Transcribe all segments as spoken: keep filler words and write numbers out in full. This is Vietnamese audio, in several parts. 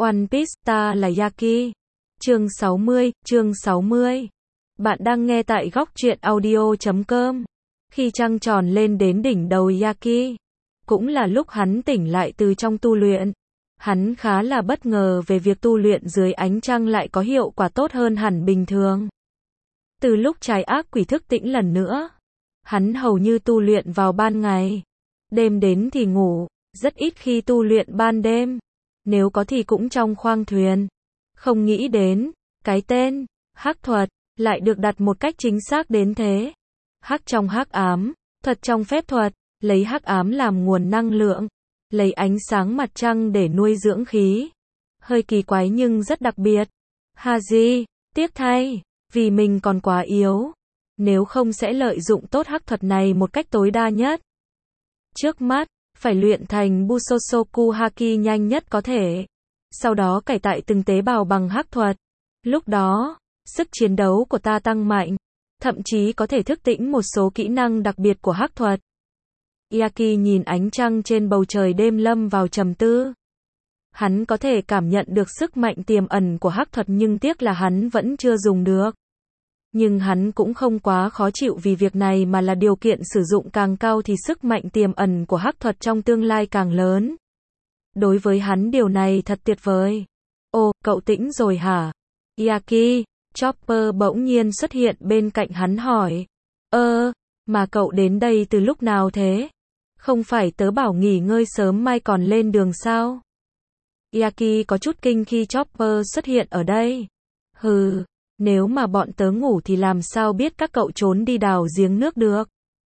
One Piece, ta là Yaki. Chương sáu mươi, chương sáu mươi. Bạn đang nghe tại góc truyện audio chấm com. Khi trăng tròn lên đến đỉnh đầu Yaki, cũng là lúc hắn tỉnh lại từ trong tu luyện. Hắn khá là bất ngờ về việc tu luyện dưới ánh trăng lại có hiệu quả tốt hơn hẳn bình thường. Từ lúc trái ác quỷ thức tỉnh lần nữa, hắn hầu như tu luyện vào ban ngày. Đêm đến thì ngủ, rất ít khi tu luyện ban đêm. Nếu có thì cũng trong khoang thuyền. Không nghĩ đến, cái tên, hắc thuật, lại được đặt một cách chính xác đến thế. Hắc trong hắc ám, thuật trong phép thuật, lấy hắc ám làm nguồn năng lượng, lấy ánh sáng mặt trăng để nuôi dưỡng khí. Hơi kỳ quái nhưng rất đặc biệt. Haji, tiếc thay, vì mình còn quá yếu. Nếu không sẽ lợi dụng tốt hắc thuật này một cách tối đa nhất. Trước mắt, phải luyện thành Busosoku Haki nhanh nhất có thể. Sau đó cải tại từng tế bào bằng hắc thuật. Lúc đó, sức chiến đấu của ta tăng mạnh, thậm chí có thể thức tỉnh một số kỹ năng đặc biệt của hắc thuật. Yaki nhìn ánh trăng trên bầu trời đêm lâm vào trầm tư. Hắn có thể cảm nhận được sức mạnh tiềm ẩn của hắc thuật nhưng tiếc là hắn vẫn chưa dùng được. Nhưng hắn cũng không quá khó chịu vì việc này mà là điều kiện sử dụng càng cao thì sức mạnh tiềm ẩn của hắc thuật trong tương lai càng lớn. Đối với hắn điều này thật tuyệt vời. Ồ, cậu tỉnh rồi hả? Yaki, Chopper bỗng nhiên xuất hiện bên cạnh hắn hỏi. Ơ, mà cậu đến đây từ lúc nào thế? Không phải tớ bảo nghỉ ngơi sớm mai còn lên đường sao? Yaki có chút kinh khi Chopper xuất hiện ở đây. Hừ, nếu mà bọn tớ ngủ thì làm sao biết các cậu trốn đi đào giếng nước được?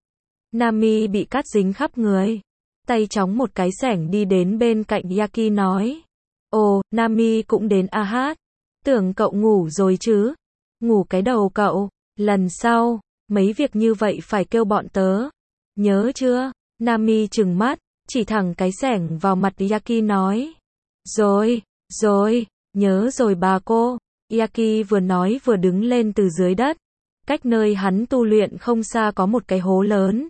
Nami bị cát dính khắp người. Tay chóng một cái xẻng đi đến bên cạnh Yaki nói. Ồ, Nami cũng đến à hát. Tưởng cậu ngủ rồi chứ. Ngủ cái đầu cậu. Lần sau, mấy việc như vậy phải kêu bọn tớ. Nhớ chưa? Nami trừng mắt, chỉ thẳng cái xẻng vào mặt Yaki nói. Rồi, rồi, nhớ rồi bà cô. Yaki vừa nói vừa đứng lên từ dưới đất. Cách nơi hắn tu luyện không xa có một cái hố lớn.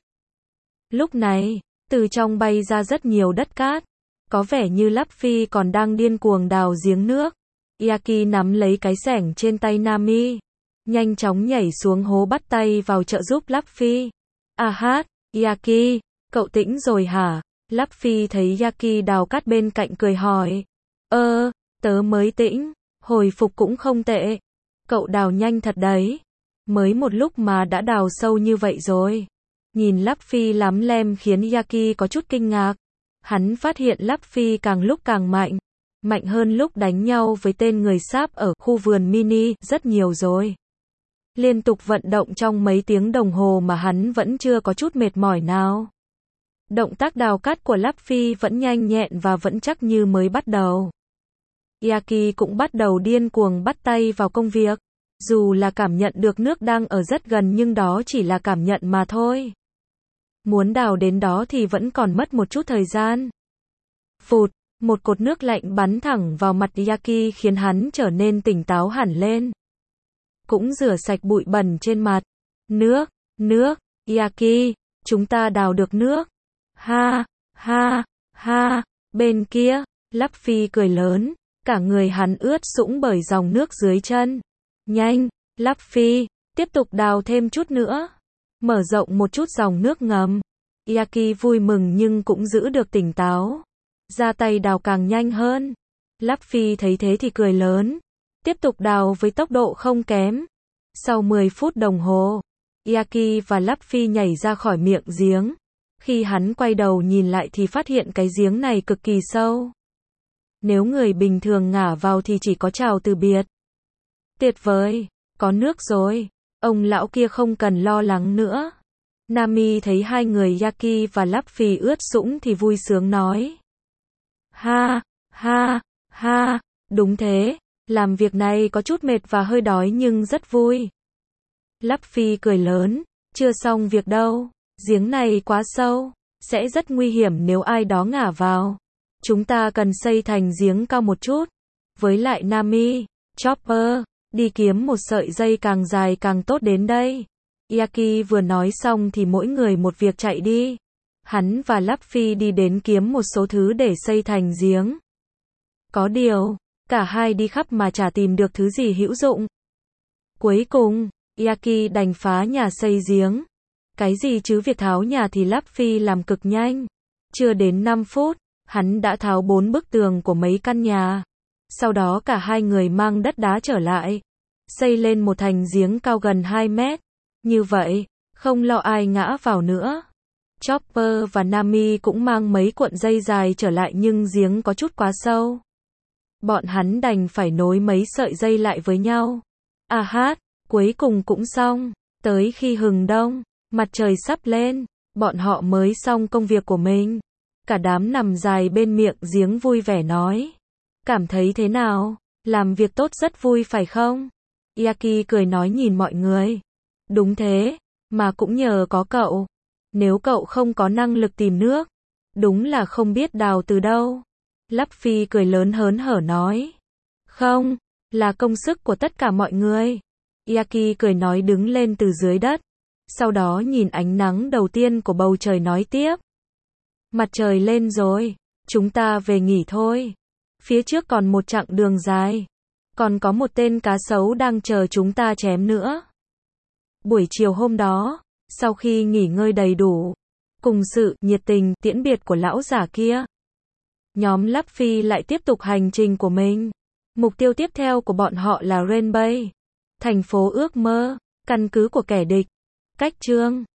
Lúc này, từ trong bay ra rất nhiều đất cát. Có vẻ như Luffy còn đang điên cuồng đào giếng nước. Yaki nắm lấy cái xẻng trên tay Nami. Nhanh chóng nhảy xuống hố bắt tay vào trợ giúp Luffy. À hát, Yaki, cậu tỉnh rồi hả? Luffy thấy Yaki đào cát bên cạnh cười hỏi. Ơ, tớ mới tỉnh, hồi phục cũng không tệ. Cậu đào nhanh thật đấy. Mới một lúc mà đã đào sâu như vậy rồi. Nhìn Luffy lắm lem khiến Yaki có chút kinh ngạc. Hắn phát hiện Luffy càng lúc càng mạnh. Mạnh hơn lúc đánh nhau với tên người sáp ở khu vườn mini rất nhiều rồi. Liên tục vận động trong mấy tiếng đồng hồ mà hắn vẫn chưa có chút mệt mỏi nào. Động tác đào cát của Luffy vẫn nhanh nhẹn và vẫn chắc như mới bắt đầu. Yaki cũng bắt đầu điên cuồng bắt tay vào công việc. Dù là cảm nhận được nước đang ở rất gần nhưng đó chỉ là cảm nhận mà thôi. Muốn đào đến đó thì vẫn còn mất một chút thời gian. Phụt, một cột nước lạnh bắn thẳng vào mặt Yaki khiến hắn trở nên tỉnh táo hẳn lên. Cũng rửa sạch bụi bẩn trên mặt. Nước, nước, Yaki, chúng ta đào được nước. Ha, ha, ha, bên kia, Luffy cười lớn, cả người hắn ướt sũng bởi dòng nước dưới chân. Nhanh, Luffy, tiếp tục đào thêm chút nữa. Mở rộng một chút dòng nước ngầm. Yaki vui mừng nhưng cũng giữ được tỉnh táo. Ra tay đào càng nhanh hơn. Luffy thấy thế thì cười lớn. Tiếp tục đào với tốc độ không kém. Sau mười phút đồng hồ, Yaki và Luffy nhảy ra khỏi miệng giếng. Khi hắn quay đầu nhìn lại thì phát hiện cái giếng này cực kỳ sâu. Nếu người bình thường ngả vào thì chỉ có chào từ biệt. Tuyệt vời, có nước rồi. Ông lão kia không cần lo lắng nữa. Nami thấy hai người Yaki và Luffy ướt sũng thì vui sướng nói. Ha, ha, ha, đúng thế, làm việc này có chút mệt và hơi đói nhưng rất vui. Luffy cười lớn, chưa xong việc đâu, giếng này quá sâu, sẽ rất nguy hiểm nếu ai đó ngả vào. Chúng ta cần xây thành giếng cao một chút. Với lại Nami, Chopper, đi kiếm một sợi dây càng dài càng tốt đến đây. Yaki vừa nói xong thì mỗi người một việc chạy đi. Hắn và Luffy đi đến kiếm một số thứ để xây thành giếng. Có điều, Cả hai đi khắp mà chả tìm được thứ gì hữu dụng. Cuối cùng, Yaki đành phá nhà xây giếng. Cái gì chứ việc tháo nhà thì Luffy làm cực nhanh. Chưa đến năm phút, hắn đã tháo bốn bức tường của mấy căn nhà. Sau đó cả hai người mang đất đá trở lại, xây lên một thành giếng cao gần hai mét. Như vậy, không lo ai ngã vào nữa. Chopper và Nami cũng mang mấy cuộn dây dài trở lại nhưng giếng có chút quá sâu. Bọn hắn đành phải nối mấy sợi dây lại với nhau. À hát, cuối cùng cũng xong. Tới khi hừng đông, mặt trời sắp lên, bọn họ mới xong công việc của mình. Cả đám nằm dài bên miệng giếng vui vẻ nói. Cảm thấy thế nào? Làm việc tốt rất vui phải không? Yaki cười nói nhìn mọi người. Đúng thế, mà cũng nhờ có cậu. Nếu cậu không có năng lực tìm nước, đúng là không biết đào từ đâu. Luffy cười lớn hớn hở nói. Không, là công sức của tất cả mọi người. Yaki cười nói đứng lên từ dưới đất. Sau đó nhìn ánh nắng đầu tiên của bầu trời nói tiếp. Mặt trời lên rồi, chúng ta về nghỉ thôi. Phía trước còn một chặng đường dài. Còn có một tên cá sấu đang chờ chúng ta chém nữa. Buổi chiều hôm đó, sau khi nghỉ ngơi đầy đủ, cùng sự nhiệt tình tiễn biệt của lão giả kia, nhóm Luffy lại tiếp tục hành trình của mình. Mục tiêu tiếp theo của bọn họ là Rain Bay, thành phố ước mơ, căn cứ của kẻ địch. Cách chương